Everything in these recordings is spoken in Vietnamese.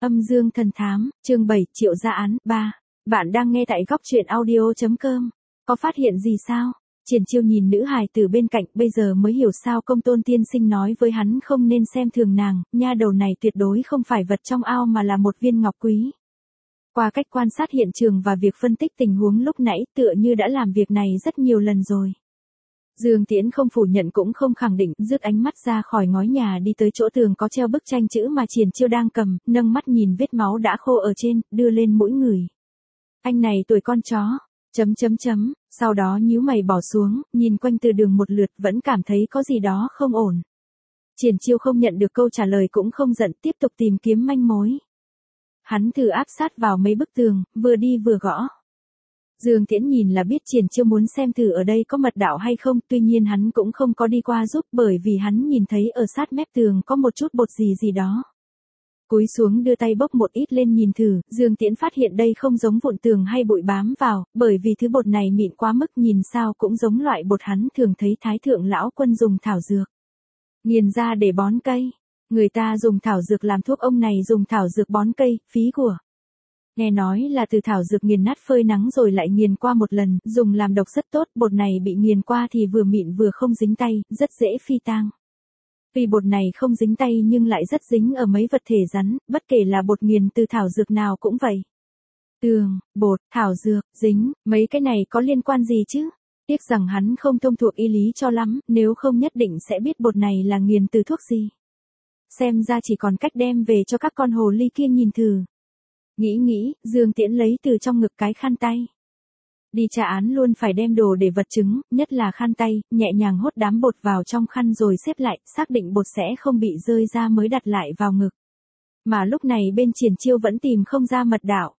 Âm dương thần thám, chương 7, Triệu gia án, 3. Bạn đang nghe tại góc truyện audio.com. Có phát hiện gì sao? Triển Chiêu nhìn nữ hài từ bên cạnh, bây giờ mới hiểu sao Công Tôn tiên sinh nói với hắn không nên xem thường nàng, nha đầu này tuyệt đối không phải vật trong ao mà là một viên ngọc quý. Qua cách quan sát hiện trường và việc phân tích tình huống lúc nãy, tựa như đã làm việc này rất nhiều lần rồi. Dương Tiễn không phủ nhận cũng không khẳng định, rước ánh mắt ra khỏi ngói nhà đi tới chỗ tường có treo bức tranh chữ mà Triển Chiêu đang cầm, nâng mắt nhìn vết máu đã khô ở trên, đưa lên mũi người. Anh này tuổi con chó, ... Sau đó nhíu mày bỏ xuống, nhìn quanh từ đường một lượt vẫn cảm thấy có gì đó không ổn. Triển Chiêu không nhận được câu trả lời cũng không giận, tiếp tục tìm kiếm manh mối. Hắn thử áp sát vào mấy bức tường, vừa đi vừa gõ. Dương Tiễn nhìn là biết Triển Chiêu muốn xem thử ở đây có mật đạo hay không, tuy nhiên hắn cũng không có đi qua giúp bởi vì hắn nhìn thấy ở sát mép tường có một chút bột gì đó. Cúi xuống đưa tay bốc một ít lên nhìn thử, Dương Tiễn phát hiện đây không giống vụn tường hay bụi bám vào, bởi vì thứ bột này mịn quá mức nhìn sao cũng giống loại bột hắn thường thấy Thái Thượng Lão Quân dùng thảo dược nghiền ra để bón cây. Người ta dùng thảo dược làm thuốc, ông này dùng thảo dược bón cây, phí của. Nghe nói là từ thảo dược nghiền nát phơi nắng rồi lại nghiền qua một lần, dùng làm độc rất tốt, bột này bị nghiền qua thì vừa mịn vừa không dính tay, rất dễ phi tang. Vì bột này không dính tay nhưng lại rất dính ở mấy vật thể rắn, bất kể là bột nghiền từ thảo dược nào cũng vậy. Tường, bột, thảo dược, dính, mấy cái này có liên quan gì chứ? Tiếc rằng hắn không thông thuộc y lý cho lắm, nếu không nhất định sẽ biết bột này là nghiền từ thuốc gì. Xem ra chỉ còn cách đem về cho các con hồ ly kia nhìn thử. Nghĩ, Dương Tiễn lấy từ trong ngực cái khăn tay. Đi trả án luôn phải đem đồ để vật chứng, nhất là khăn tay, nhẹ nhàng hốt đám bột vào trong khăn rồi xếp lại, xác định bột sẽ không bị rơi ra mới đặt lại vào ngực. Mà lúc này bên Triển Chiêu vẫn tìm không ra mật đạo.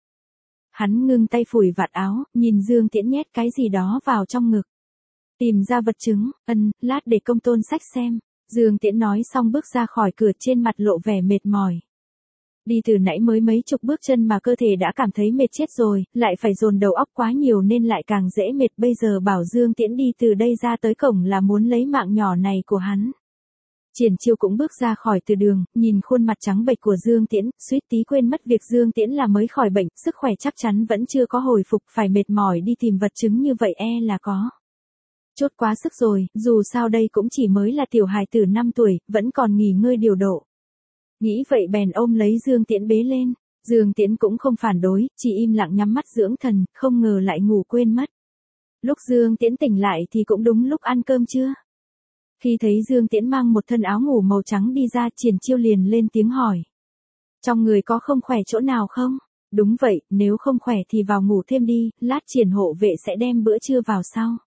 Hắn ngưng tay phủi vạt áo, nhìn Dương Tiễn nhét cái gì đó vào trong ngực. Tìm ra vật chứng, lát để Công Tôn xách xem. Dương Tiễn nói xong bước ra khỏi cửa, trên mặt lộ vẻ mệt mỏi. Đi từ nãy mới mấy chục bước chân mà cơ thể đã cảm thấy mệt chết rồi, lại phải dồn đầu óc quá nhiều nên lại càng dễ mệt, bây giờ bảo Dương Tiễn đi từ đây ra tới cổng là muốn lấy mạng nhỏ này của hắn. Triển Chiêu cũng bước ra khỏi từ đường, nhìn khuôn mặt trắng bệch của Dương Tiễn, suýt tí quên mất việc Dương Tiễn là mới khỏi bệnh, sức khỏe chắc chắn vẫn chưa có hồi phục, phải mệt mỏi đi tìm vật chứng như vậy là có chốt quá sức rồi, dù sao đây cũng chỉ mới là tiểu hài tử 5 tuổi, vẫn còn nghỉ ngơi điều độ. Nghĩ vậy bèn ôm lấy Dương Tiễn bế lên, Dương Tiễn cũng không phản đối, chỉ im lặng nhắm mắt dưỡng thần, không ngờ lại ngủ quên mất. Lúc Dương Tiễn tỉnh lại thì cũng đúng lúc ăn cơm trưa. Khi thấy Dương Tiễn mang một thân áo ngủ màu trắng đi ra, Triển Chiêu liền lên tiếng hỏi. Trong người có không khỏe chỗ nào không? Đúng vậy, nếu không khỏe thì vào ngủ thêm đi, lát Triển hộ vệ sẽ đem bữa trưa vào sau.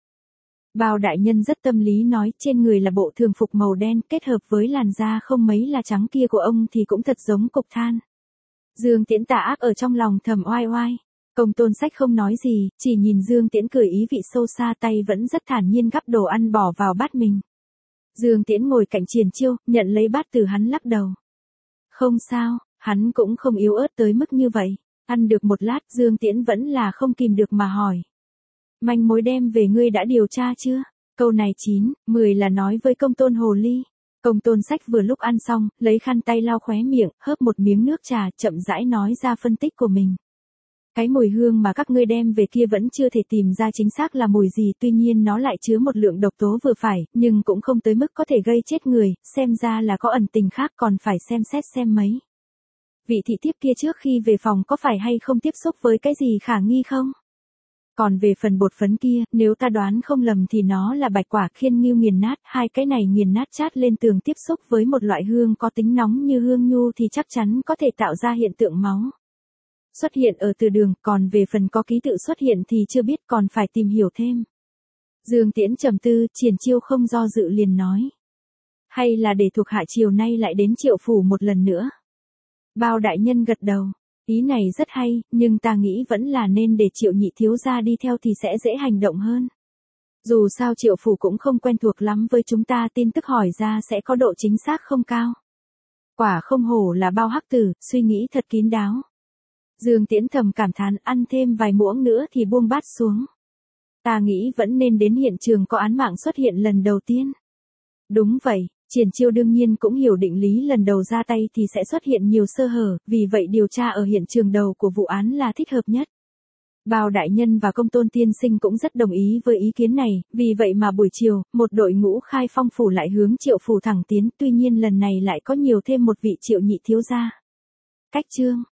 Bao đại nhân rất tâm lý nói, trên người là bộ thường phục màu đen, kết hợp với làn da không mấy là trắng kia của ông thì cũng thật giống cục than. Dương Tiễn tà ác ở trong lòng thầm oai oai. Công Tôn Sách không nói gì, chỉ nhìn Dương Tiễn cười ý vị sâu xa, tay vẫn rất thản nhiên gắp đồ ăn bỏ vào bát mình. Dương Tiễn ngồi cạnh Triển Chiêu, nhận lấy bát từ hắn lắc đầu. Không sao, hắn cũng không yếu ớt tới mức như vậy. Ăn được một lát, Dương Tiễn vẫn là không kìm được mà hỏi. Manh mối đem về ngươi đã điều tra chưa? Câu này 9, 10 là nói với Công Tôn hồ ly. Công Tôn Sách vừa lúc ăn xong, lấy khăn tay lau khóe miệng, hớp một miếng nước trà, chậm rãi nói ra phân tích của mình. Cái mùi hương mà các ngươi đem về kia vẫn chưa thể tìm ra chính xác là mùi gì, tuy nhiên nó lại chứa một lượng độc tố vừa phải, nhưng cũng không tới mức có thể gây chết người, xem ra là có ẩn tình khác, còn phải xem xét xem mấy. Vị thị thiếp kia trước khi về phòng có phải hay không tiếp xúc với cái gì khả nghi không? Còn về phần bột phấn kia, nếu ta đoán không lầm thì nó là bạch quả khiên ngưu nghiền nát, hai cái này nghiền nát chát lên tường tiếp xúc với một loại hương có tính nóng như hương nhu thì chắc chắn có thể tạo ra hiện tượng máu xuất hiện ở từ đường, còn về phần có ký tự xuất hiện thì chưa biết, còn phải tìm hiểu thêm. Dương Tiễn trầm tư, Triển Chiêu không do dự liền nói. Hay là để thuộc hạ chiều nay lại đến Triệu phủ một lần nữa. Bao đại nhân gật đầu. Ý này rất hay, nhưng ta nghĩ vẫn là nên để Triệu nhị thiếu gia đi theo thì sẽ dễ hành động hơn. Dù sao Triệu phủ cũng không quen thuộc lắm với chúng ta, tin tức hỏi ra sẽ có độ chính xác không cao. Quả không hổ là Bao hắc tử, suy nghĩ thật kín đáo. Dương Tiễn thầm cảm thán, ăn thêm vài muỗng nữa thì buông bát xuống. Ta nghĩ vẫn nên đến hiện trường có án mạng xuất hiện lần đầu tiên. Đúng vậy, Triển Chiêu đương nhiên cũng hiểu định lý lần đầu ra tay thì sẽ xuất hiện nhiều sơ hở, vì vậy điều tra ở hiện trường đầu của vụ án là thích hợp nhất. Bao đại nhân và Công Tôn tiên sinh cũng rất đồng ý với ý kiến này, vì vậy mà buổi chiều, một đội ngũ Khai Phong phủ lại hướng Triệu phủ thẳng tiến, tuy nhiên lần này lại có nhiều thêm một vị Triệu nhị thiếu gia. Cách chương